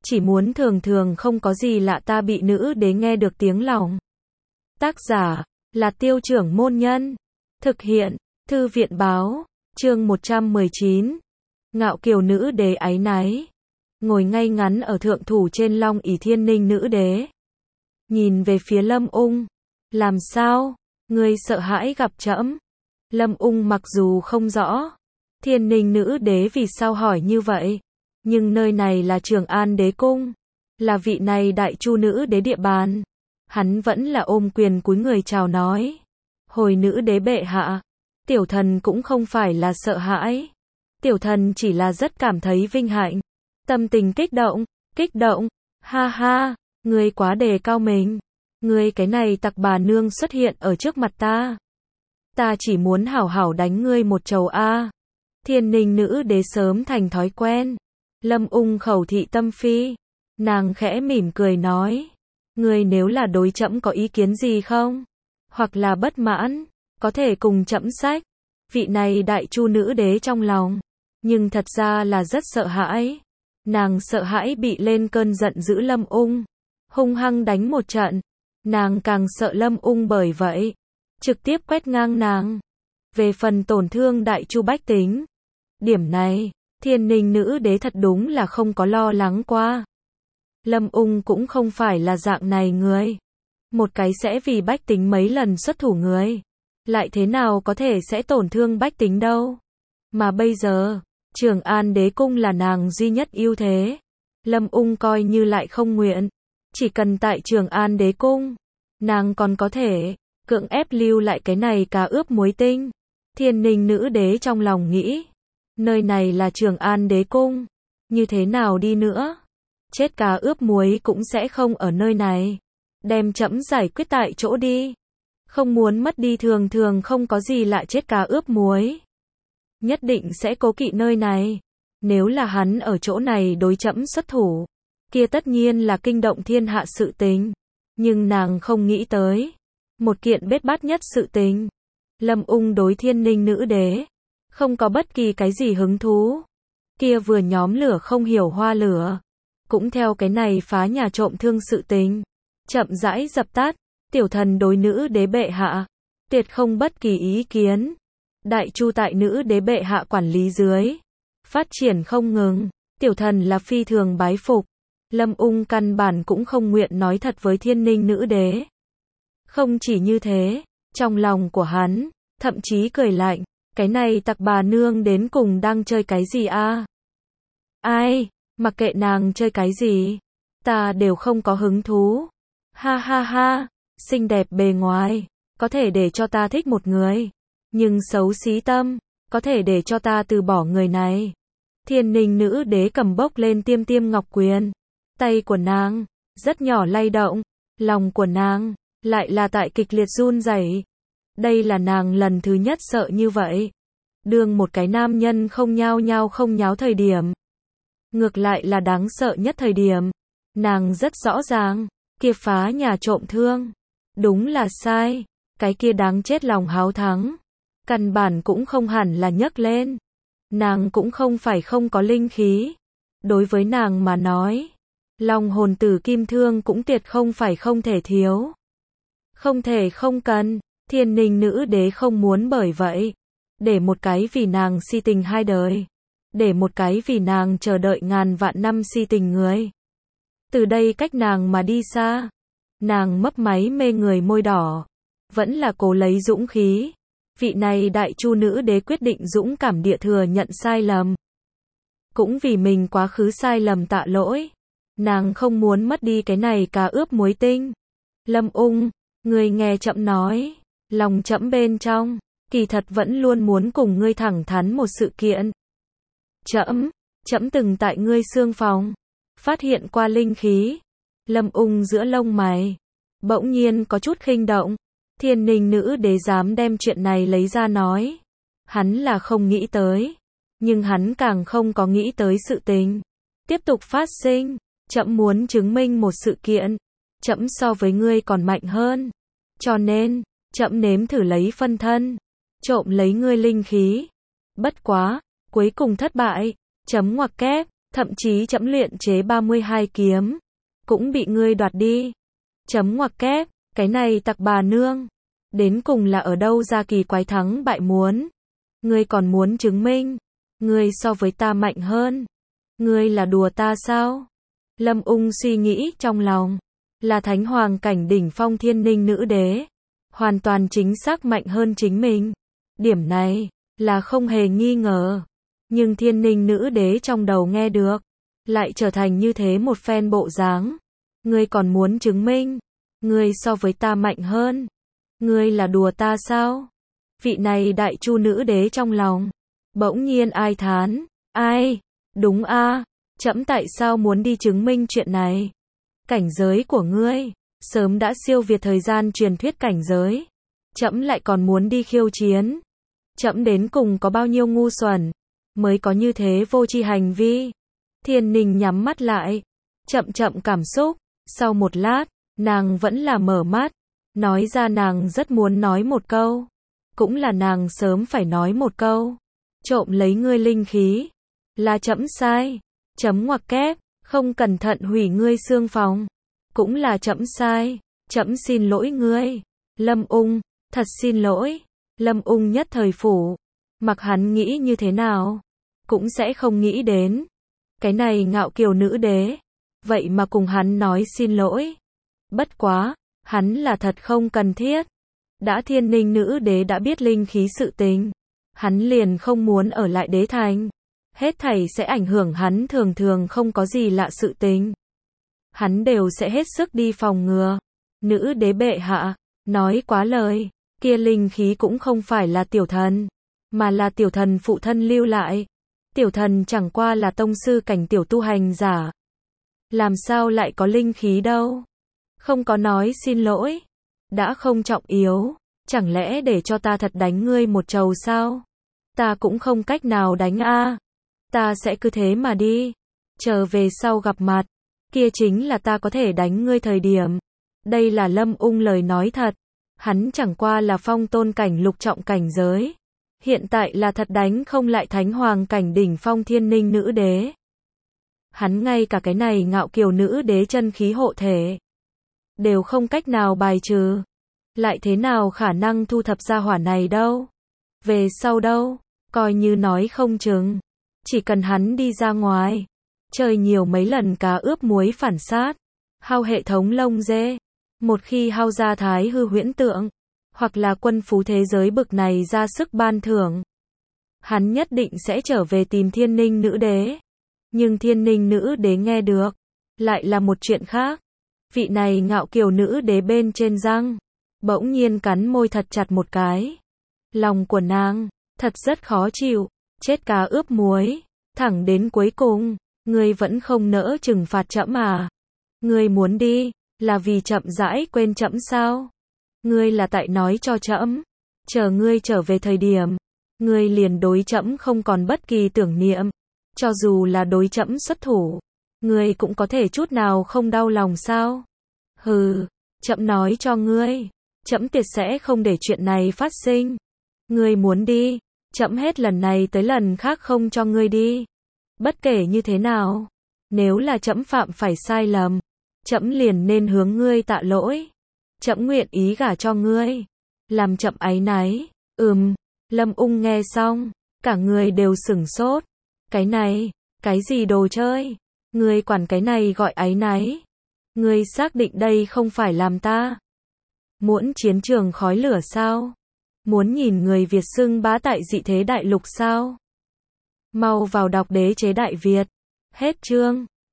chỉ muốn thường thường không có gì lạ ta bị nữ đế nghe được tiếng lòng. Tác giả là Tiêu Trưởng Môn Nhân. Thực hiện Thư viện Báo. Chương 119. Ngạo kiều nữ đế áy náy. Ngồi ngay ngắn ở thượng thủ trên long ỷ Thiên Ninh nữ đế. Nhìn về phía Lâm Ung. Làm sao? Ngươi sợ hãi gặp trẫm? Lâm Ung mặc dù không rõ Thiên Ninh nữ đế vì sao hỏi như vậy, nhưng nơi này là Trường An đế cung, là vị này đại chu nữ đế địa bàn. Hắn vẫn là ôm quyền cúi người chào nói. Hồi nữ đế bệ hạ, tiểu thần cũng không phải là sợ hãi. Tiểu thần chỉ là rất cảm thấy vinh hạnh. Tâm tình kích động, ha ha, ngươi quá đề cao mình. Ngươi cái này tặc bà nương xuất hiện ở trước mặt ta. Ta chỉ muốn hảo hảo đánh ngươi một trầu a. Thiên Ninh nữ đế sớm thành thói quen. Lâm Ung khẩu thị tâm phi. Nàng khẽ mỉm cười nói. Ngươi nếu là đối trẫm có ý kiến gì không? Hoặc là bất mãn, có thể cùng trẫm sách. Vị này đại chu nữ đế trong lòng, nhưng thật ra là rất sợ hãi. Nàng sợ hãi bị lên cơn giận dữ Lâm Ung, hung hăng đánh một trận. Nàng càng sợ Lâm Ung bởi vậy trực tiếp quét ngang nàng. Về phần tổn thương đại chu bách tính, điểm này Thiên Ninh nữ đế thật đúng là không có lo lắng qua. Lâm Ung cũng không phải là dạng này người. Một cái sẽ vì bách tính mấy lần xuất thủ người, lại thế nào có thể sẽ tổn thương bách tính đâu. Mà bây giờ, Trường An đế cung là nàng duy nhất ưu thế. Lâm Ung coi như lại không nguyện, chỉ cần tại Trường An đế cung, nàng còn có thể cưỡng ép lưu lại cái này cá ướp muối tinh. Thiên Ninh nữ đế trong lòng nghĩ, nơi này là Trường An đế cung, như thế nào đi nữa, chết cá ướp muối cũng sẽ không ở nơi này. Đem trẫm giải quyết tại chỗ đi. Không muốn mất đi thường thường không có gì lạ chết cá ướp muối. Nhất định sẽ cố kỵ nơi này. Nếu là hắn ở chỗ này đối trẫm xuất thủ, kia tất nhiên là kinh động thiên hạ sự tình. Nhưng nàng không nghĩ tới một kiện bết bát nhất sự tình. Lâm Ung đối Thiên Ninh nữ đế không có bất kỳ cái gì hứng thú. Kia vừa nhóm lửa không hiểu hoa lửa, cũng theo cái này phá nhà trộm thương sự tình chậm rãi dập tắt. Tiểu thần đối nữ đế bệ hạ tuyệt không bất kỳ ý kiến. Đại chu tại nữ đế bệ hạ quản lý dưới phát triển không ngừng, tiểu thần là phi thường bái phục. Lâm Ung căn bản cũng không nguyện nói thật với Thiên Ninh nữ đế. Không chỉ như thế, trong lòng của hắn thậm chí cười lạnh, cái này tặc bà nương đến cùng đang chơi cái gì a? Ai, mặc kệ nàng chơi cái gì, ta đều không có hứng thú. Ha ha ha, xinh đẹp bề ngoài, có thể để cho ta thích một người, nhưng xấu xí tâm, có thể để cho ta từ bỏ người này. Thiên Ninh nữ đế cầm bốc lên tiêm tiêm ngọc quyền, tay của nàng rất nhỏ lay động, lòng của nàng lại là tại kịch liệt run rẩy. Đây là nàng lần thứ nhất sợ như vậy. Đương một cái nam nhân không nháo thời điểm, ngược lại là đáng sợ nhất thời điểm. Nàng rất rõ ràng, kia phá nhà trộm thương, đúng là sai. Cái kia đáng chết lòng háo thắng, căn bản cũng không hẳn là nhấc lên. Nàng cũng không phải không có linh khí. Đối với nàng mà nói, long hồn tử kim thương cũng tuyệt không phải không thể thiếu. Không thể không cần. Thiên Ninh nữ đế không muốn bởi vậy để một cái vì nàng si tình hai đời, để một cái vì nàng chờ đợi ngàn vạn năm si tình người từ đây cách nàng mà đi xa. Nàng mấp máy mê người môi đỏ, vẫn là cố lấy dũng khí. Vị này đại chu nữ đế quyết định dũng cảm địa thừa nhận sai lầm, cũng vì mình quá khứ sai lầm tạ lỗi. Nàng không muốn mất đi cái này cá ướp muối tinh. Lâm Ung, ngươi nghe trẫm nói, lòng trẫm bên trong kỳ thật vẫn luôn muốn cùng ngươi thẳng thắn một sự kiện. Trẫm từng tại ngươi xương phòng phát hiện qua linh khí. Lâm Ung giữa lông mày bỗng nhiên có chút khinh động. Thiên Ninh nữ đế dám đem chuyện này lấy ra nói, hắn là không nghĩ tới, nhưng hắn càng không có nghĩ tới sự tình tiếp tục phát sinh. Trẫm muốn chứng minh một sự kiện, trẫm so với ngươi còn mạnh hơn, cho nên trẫm nếm thử lấy phân thân trộm lấy ngươi linh khí. Bất quá cuối cùng thất bại. Chấm ngoặc kép, Thậm chí trẫm luyện chế 32 kiếm, cũng bị ngươi đoạt đi. Chấm ngoặc kép, cái này tặc bà nương. Đến cùng là ở đâu ra kỳ quái thắng bại muốn. Ngươi còn muốn chứng minh. Ngươi so với ta mạnh hơn. Ngươi là đùa ta sao? Lâm Ung suy nghĩ trong lòng. Là thánh hoàng cảnh đỉnh phong thiên ninh nữ đế. Hoàn toàn chính xác mạnh hơn chính mình. Điểm này, là không hề nghi ngờ. Nhưng thiên ninh nữ đế trong đầu nghe được. Lại trở thành như thế một phen bộ dáng. Ngươi còn muốn chứng minh. Ngươi so với ta mạnh hơn. Ngươi là đùa ta sao? Vị này đại chu nữ đế trong lòng. Bỗng nhiên ai thán. Ai? Đúng a, trẫm tại sao muốn đi chứng minh chuyện này? Cảnh giới của ngươi sớm đã siêu việt thời gian truyền thuyết cảnh giới. Trẫm lại còn muốn đi khiêu chiến. Trẫm đến cùng có bao nhiêu ngu xuẩn mới có như thế vô tri hành vi. Thiên Ninh nhắm mắt lại, chậm chậm cảm xúc, sau một lát, nàng vẫn là mở mắt, nói ra nàng rất muốn nói một câu, cũng là nàng sớm phải nói một câu. Trộm lấy ngươi linh khí, là trẫm sai. Chấm ngoặc kép, không cẩn thận hủy ngươi xương phòng, cũng là trẫm sai. Trẫm xin lỗi ngươi. Lâm Ung, thật xin lỗi. Lâm Ung nhất thời phủ, mặc hắn nghĩ như thế nào, cũng sẽ không nghĩ đến. Cái này ngạo kiều nữ đế, vậy mà cùng hắn nói xin lỗi. Bất quá, hắn là thật không cần thiết. Đã thiên ninh nữ đế đã biết linh khí sự tình, hắn liền không muốn ở lại đế thành. Hết thảy sẽ ảnh hưởng hắn thường thường không có gì lạ sự tình. Hắn đều sẽ hết sức đi phòng ngừa. Nữ đế bệ hạ, nói quá lời, kia linh khí cũng không phải là tiểu thần, mà là tiểu thần phụ thân lưu lại. Tiểu thần chẳng qua là tông sư cảnh tiểu tu hành giả. Làm sao lại có linh khí đâu? Không có nói xin lỗi. Đã không trọng yếu, chẳng lẽ để cho ta thật đánh ngươi một trầu sao? Ta cũng không cách nào đánh a. Ta sẽ cứ thế mà đi. Chờ về sau gặp mặt, kia chính là ta có thể đánh ngươi thời điểm. Đây là Lâm Ung lời nói thật. Hắn chẳng qua là phong tôn cảnh lục trọng cảnh giới. Hiện tại là thật đánh không lại thánh hoàng cảnh đỉnh phong thiên ninh nữ đế. Hắn ngay cả cái này ngạo kiều nữ đế chân khí hộ thể đều không cách nào bài trừ. Lại thế nào khả năng thu thập ra hỏa này đâu? Về sau đâu? Coi như nói không chừng. Chỉ cần hắn đi ra ngoài, chơi nhiều mấy lần cá ướp muối phản sát, hao hệ thống lông dê. Một khi hao ra thái hư huyễn tượng, hoặc là quân phú thế giới bực này ra sức ban thưởng, hắn nhất định sẽ trở về tìm thiên ninh nữ đế. Nhưng thiên ninh nữ đế nghe được, lại là một chuyện khác. Vị này ngạo kiều nữ đế bên trên răng, bỗng nhiên cắn môi thật chặt một cái. Lòng của nàng, thật rất khó chịu, chết cá ướp muối, thẳng đến cuối cùng, ngươi vẫn không nỡ trừng phạt trẫm à? Ngươi muốn đi, là vì chậm rãi quên trẫm sao? Ngươi là tại nói cho trẫm, chờ ngươi trở về thời điểm, ngươi liền đối trẫm không còn bất kỳ tưởng niệm, cho dù là đối trẫm xuất thủ, ngươi cũng có thể chút nào không đau lòng sao? Hừ, trẫm nói cho ngươi, trẫm tuyệt sẽ không để chuyện này phát sinh. Ngươi muốn đi, trẫm hết lần này tới lần khác không cho ngươi đi. Bất kể như thế nào, nếu là trẫm phạm phải sai lầm, trẫm liền nên hướng ngươi tạ lỗi. Trẫm nguyện ý gả cho ngươi, làm trẫm áy náy. Lâm Ung nghe xong, cả người đều sửng sốt. Cái này, cái gì đồ chơi? Ngươi quản cái này gọi áy náy? Ngươi xác định đây không phải làm ta muốn chiến trường khói lửa sao? Muốn nhìn người Việt xưng bá tại dị thế đại lục sao? Mau vào đọc Đế chế Đại Việt. Hết chương.